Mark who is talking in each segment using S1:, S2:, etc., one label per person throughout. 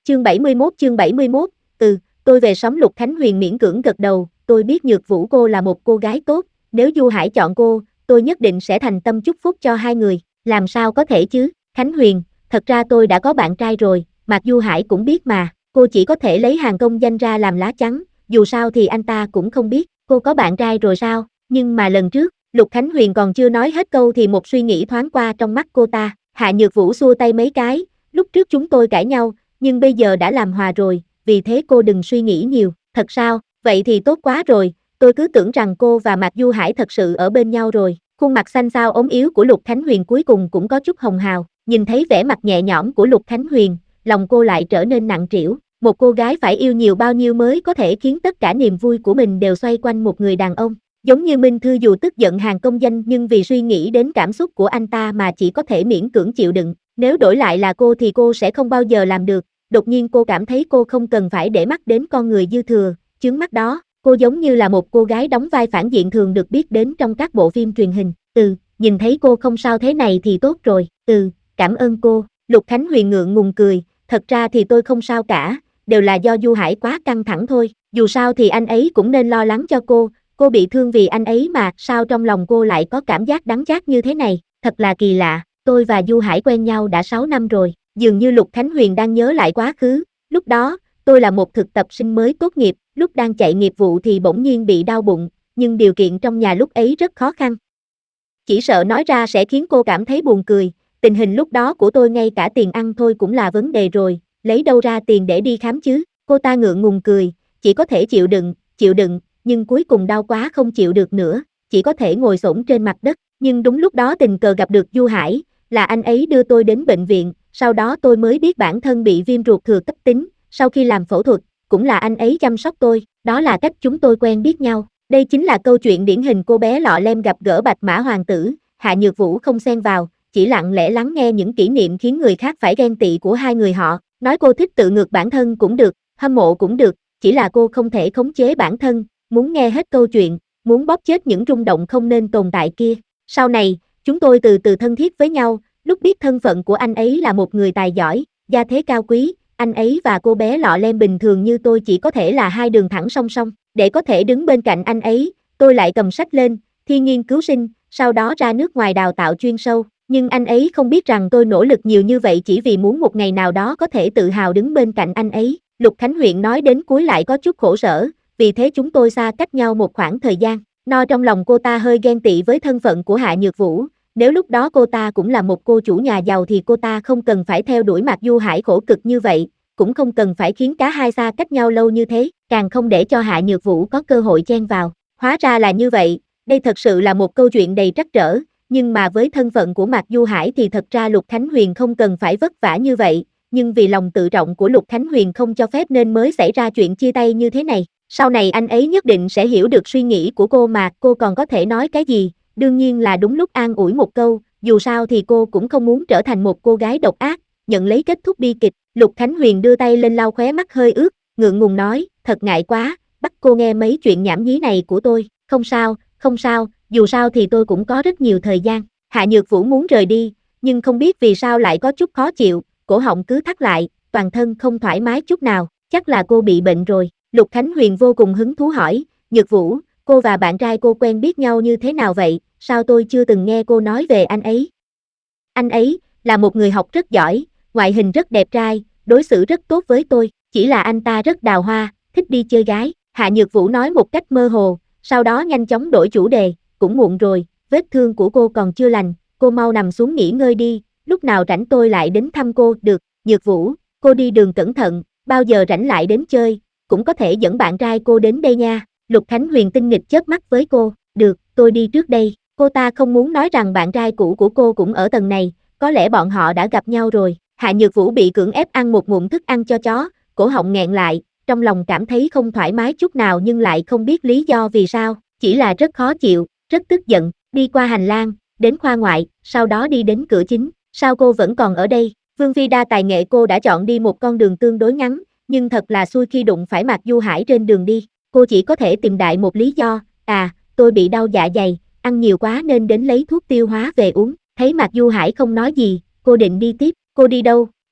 S1: Chương 71, tôi về sống. Lục Khánh Huyền miễn cưỡng gật đầu, tôi biết Nhược Vũ cô là một cô gái tốt, nếu Du Hải chọn cô, tôi nhất định sẽ thành tâm chúc phúc cho hai người, làm sao có thể chứ, Khánh Huyền, thật ra tôi đã có bạn trai rồi, Mạc Du Hải cũng biết mà, cô chỉ có thể lấy hàng công danh ra làm lá chắn, dù sao thì anh ta cũng không biết, cô có bạn trai rồi sao, nhưng mà lần trước, Lục Khánh Huyền còn chưa nói hết câu thì một suy nghĩ thoáng qua trong mắt cô ta, Hạ Nhược Vũ xua tay mấy cái, lúc trước chúng tôi cãi nhau, nhưng bây giờ đã làm hòa rồi, vì thế cô đừng suy nghĩ nhiều, thật sao, vậy thì tốt quá rồi, tôi cứ tưởng rằng cô và Mạc Du Hải thật sự ở bên nhau rồi, khuôn mặt xanh xao ốm yếu của Lục Khánh Huyền cuối cùng cũng có chút hồng hào, nhìn thấy vẻ mặt nhẹ nhõm của Lục Khánh Huyền, lòng cô lại trở nên nặng trĩu, một cô gái phải yêu nhiều bao nhiêu mới có thể khiến tất cả niềm vui của mình đều xoay quanh một người đàn ông. Giống như Minh Thư dù tức giận hàng công danh nhưng vì suy nghĩ đến cảm xúc của anh ta mà chỉ có thể miễn cưỡng chịu đựng, nếu đổi lại là cô thì cô sẽ không bao giờ làm được, đột nhiên cô cảm thấy cô không cần phải để mắt đến con người dư thừa, chướng mắt đó, cô giống như là một cô gái đóng vai phản diện thường được biết đến trong các bộ phim truyền hình, nhìn thấy cô không sao thế này thì tốt rồi, cảm ơn cô, Lục Khánh Huyền ngượng ngùng cười, thật ra thì tôi không sao cả, đều là do Du Hải quá căng thẳng thôi, dù sao thì anh ấy cũng nên lo lắng cho cô bị thương vì anh ấy mà, sao trong lòng cô lại có cảm giác đắng chát như thế này, thật là kỳ lạ, tôi và Du Hải quen nhau đã 6 năm rồi, dường như Lục Khánh Huyền đang nhớ lại quá khứ, lúc đó, tôi là một thực tập sinh mới tốt nghiệp, lúc đang chạy nghiệp vụ thì bỗng nhiên bị đau bụng, nhưng điều kiện trong nhà lúc ấy rất khó khăn. Chỉ sợ nói ra sẽ khiến cô cảm thấy buồn cười, tình hình lúc đó của tôi ngay cả tiền ăn thôi cũng là vấn đề rồi, lấy đâu ra tiền để đi khám chứ, cô ta ngượng ngùng cười, chỉ có thể chịu đựng, nhưng cuối cùng đau quá không chịu được nữa, chỉ có thể ngồi xổm trên mặt đất, nhưng đúng lúc đó tình cờ gặp được Du Hải, là anh ấy đưa tôi đến bệnh viện, sau đó tôi mới biết bản thân bị viêm ruột thừa cấp tính, sau khi làm phẫu thuật, cũng là anh ấy chăm sóc tôi, đó là cách chúng tôi quen biết nhau. Đây chính là câu chuyện điển hình cô bé lọ lem gặp gỡ Bạch Mã Hoàng tử, Hạ Nhược Vũ không xen vào, chỉ lặng lẽ lắng nghe những kỷ niệm khiến người khác phải ghen tị của hai người họ, nói cô thích tự ngược bản thân cũng được, hâm mộ cũng được, chỉ là cô không thể khống chế bản thân, muốn nghe hết câu chuyện, muốn bóp chết những rung động không nên tồn tại kia. Sau này, chúng tôi từ từ thân thiết với nhau, lúc biết thân phận của anh ấy là một người tài giỏi, gia thế cao quý, anh ấy và cô bé lọ lem bình thường như tôi chỉ có thể là hai đường thẳng song song, để có thể đứng bên cạnh anh ấy, tôi lại cầm sách lên, thi nghiên cứu sinh, sau đó ra nước ngoài đào tạo chuyên sâu, nhưng anh ấy không biết rằng tôi nỗ lực nhiều như vậy chỉ vì muốn một ngày nào đó có thể tự hào đứng bên cạnh anh ấy. Lục Khánh Huyền nói đến cuối lại có chút khổ sở, vì thế chúng tôi xa cách nhau một khoảng thời gian, trong lòng cô ta hơi ghen tị với thân phận của Hạ Nhược Vũ, nếu lúc đó cô ta cũng là một cô chủ nhà giàu thì cô ta không cần phải theo đuổi Mạc Du Hải khổ cực như vậy, cũng không cần phải khiến cả hai xa cách nhau lâu như thế, càng không để cho Hạ Nhược Vũ có cơ hội chen vào, hóa ra là như vậy, đây thật sự là một câu chuyện đầy trắc trở, nhưng mà với thân phận của Mạc Du Hải thì thật ra Lục Khánh Huyền không cần phải vất vả như vậy, nhưng vì lòng tự trọng của Lục Khánh Huyền không cho phép nên mới xảy ra chuyện chia tay như thế này. Sau này anh ấy nhất định sẽ hiểu được suy nghĩ của cô mà cô còn có thể nói cái gì, đương nhiên là đúng lúc an ủi một câu, dù sao thì cô cũng không muốn trở thành một cô gái độc ác, nhận lấy kết thúc bi kịch. Lục Khánh Huyền đưa tay lên lau khóe mắt hơi ướt, ngượng ngùng nói, thật ngại quá, bắt cô nghe mấy chuyện nhảm nhí này của tôi, không sao, dù sao thì tôi cũng có rất nhiều thời gian. Hạ Nhược Vũ muốn rời đi, nhưng không biết vì sao lại có chút khó chịu, cổ họng cứ thắt lại, toàn thân không thoải mái chút nào, chắc là cô bị bệnh rồi. Lục Khánh Huyền vô cùng hứng thú hỏi, Nhược Vũ, cô và bạn trai cô quen biết nhau như thế nào vậy, sao tôi chưa từng nghe cô nói về anh ấy? Anh ấy, là một người học rất giỏi, ngoại hình rất đẹp trai, đối xử rất tốt với tôi, chỉ là anh ta rất đào hoa, thích đi chơi gái, Hạ Nhược Vũ nói một cách mơ hồ, sau đó nhanh chóng đổi chủ đề, cũng muộn rồi, vết thương của cô còn chưa lành, cô mau nằm xuống nghỉ ngơi đi, lúc nào rảnh tôi lại đến thăm cô, được, Nhược Vũ, cô đi đường cẩn thận, bao giờ rảnh lại đến chơi, cũng có thể dẫn bạn trai cô đến đây nha. Lục Khánh Huyền tinh nghịch chớp mắt với cô, được, tôi đi trước đây, cô ta không muốn nói rằng bạn trai cũ của cô cũng ở tầng này, có lẽ bọn họ đã gặp nhau rồi. Hạ Nhược Vũ bị cưỡng ép ăn một ngụm thức ăn cho chó, cổ họng nghẹn lại, trong lòng cảm thấy không thoải mái chút nào nhưng lại không biết lý do vì sao, chỉ là rất khó chịu, rất tức giận, đi qua hành lang, đến khoa ngoại, sau đó đi đến cửa chính, sao cô vẫn còn ở đây? Vương Phi đa tài nghệ cô đã chọn đi một con đường tương đối ngắn, nhưng thật là xui khi đụng phải Mạc Du Hải trên đường đi, cô chỉ có thể tìm đại một lý do, tôi bị đau dạ dày, ăn nhiều quá nên đến lấy thuốc tiêu hóa về uống, thấy Mạc Du Hải không nói gì, cô định đi tiếp, cô đi đâu?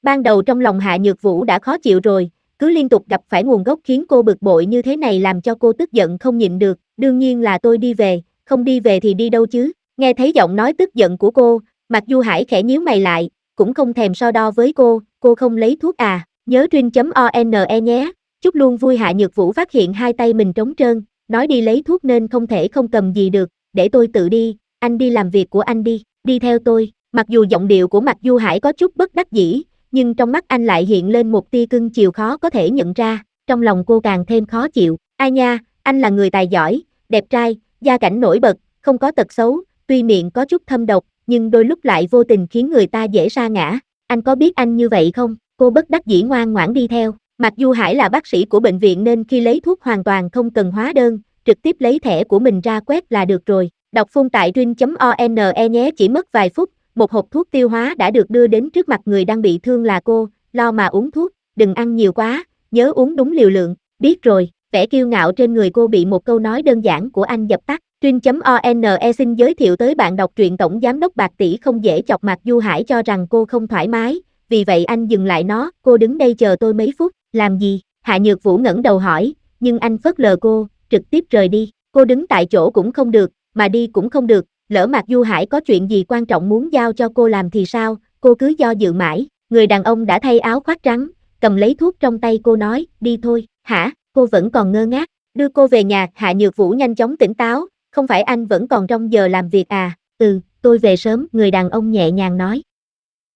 S1: Ban đầu trong lòng Hạ Nhược Vũ đã khó chịu rồi, cứ liên tục gặp phải nguồn gốc khiến cô bực bội như thế này làm cho cô tức giận không nhịn được, đương nhiên là tôi đi về, không đi về thì đi đâu chứ, nghe thấy giọng nói tức giận của cô, Mạc Du Hải khẽ nhíu mày lại, cũng không thèm so đo với cô không lấy thuốc à, nhớ Trin.one nhé, chúc luôn vui. Hạ Nhược Vũ phát hiện hai tay mình trống trơn, nói đi lấy thuốc nên không thể không cầm gì được, để tôi tự đi, anh đi làm việc của anh đi, đi theo tôi, mặc dù giọng điệu của Mạc Du Hải có chút bất đắc dĩ, nhưng trong mắt anh lại hiện lên một tia cưng chiều khó có thể nhận ra, trong lòng cô càng thêm khó chịu, ai nha, anh là người tài giỏi, đẹp trai, gia cảnh nổi bật, không có tật xấu, tuy miệng có chút thâm độc, nhưng đôi lúc lại vô tình khiến người ta dễ sa ngã, anh có biết anh như vậy không? Cô bất đắc dĩ ngoan ngoãn đi theo, Mạc Du Hải là bác sĩ của bệnh viện nên khi lấy thuốc hoàn toàn không cần hóa đơn, trực tiếp lấy thẻ của mình ra quét là được rồi, đọc phun tại Trin.one nhé, chỉ mất vài phút, một hộp thuốc tiêu hóa đã được đưa đến trước mặt người đang bị thương là cô, lo mà uống thuốc, đừng ăn nhiều quá, nhớ uống đúng liều lượng, biết rồi, vẻ kiêu ngạo trên người cô bị một câu nói đơn giản của anh dập tắt. Trin.one xin giới thiệu tới bạn đọc truyện tổng giám đốc Bạc Tỷ không dễ chọc. Mạc Du Hải cho rằng cô không thoải mái, vì vậy anh dừng lại nó, cô đứng đây chờ tôi mấy phút, làm gì? Hạ Nhược Vũ ngẩng đầu hỏi, nhưng anh phớt lờ cô, trực tiếp rời đi, cô đứng tại chỗ cũng không được, mà đi cũng không được, lỡ Mạc Du Hải có chuyện gì quan trọng muốn giao cho cô làm thì sao, cô cứ do dự mãi, người đàn ông đã thay áo khoác trắng, cầm lấy thuốc trong tay cô nói, đi thôi, hả, cô vẫn còn ngơ ngác, đưa cô về nhà. Hạ Nhược Vũ nhanh chóng tỉnh táo, không phải anh vẫn còn trong giờ làm việc à, tôi về sớm, người đàn ông nhẹ nhàng nói,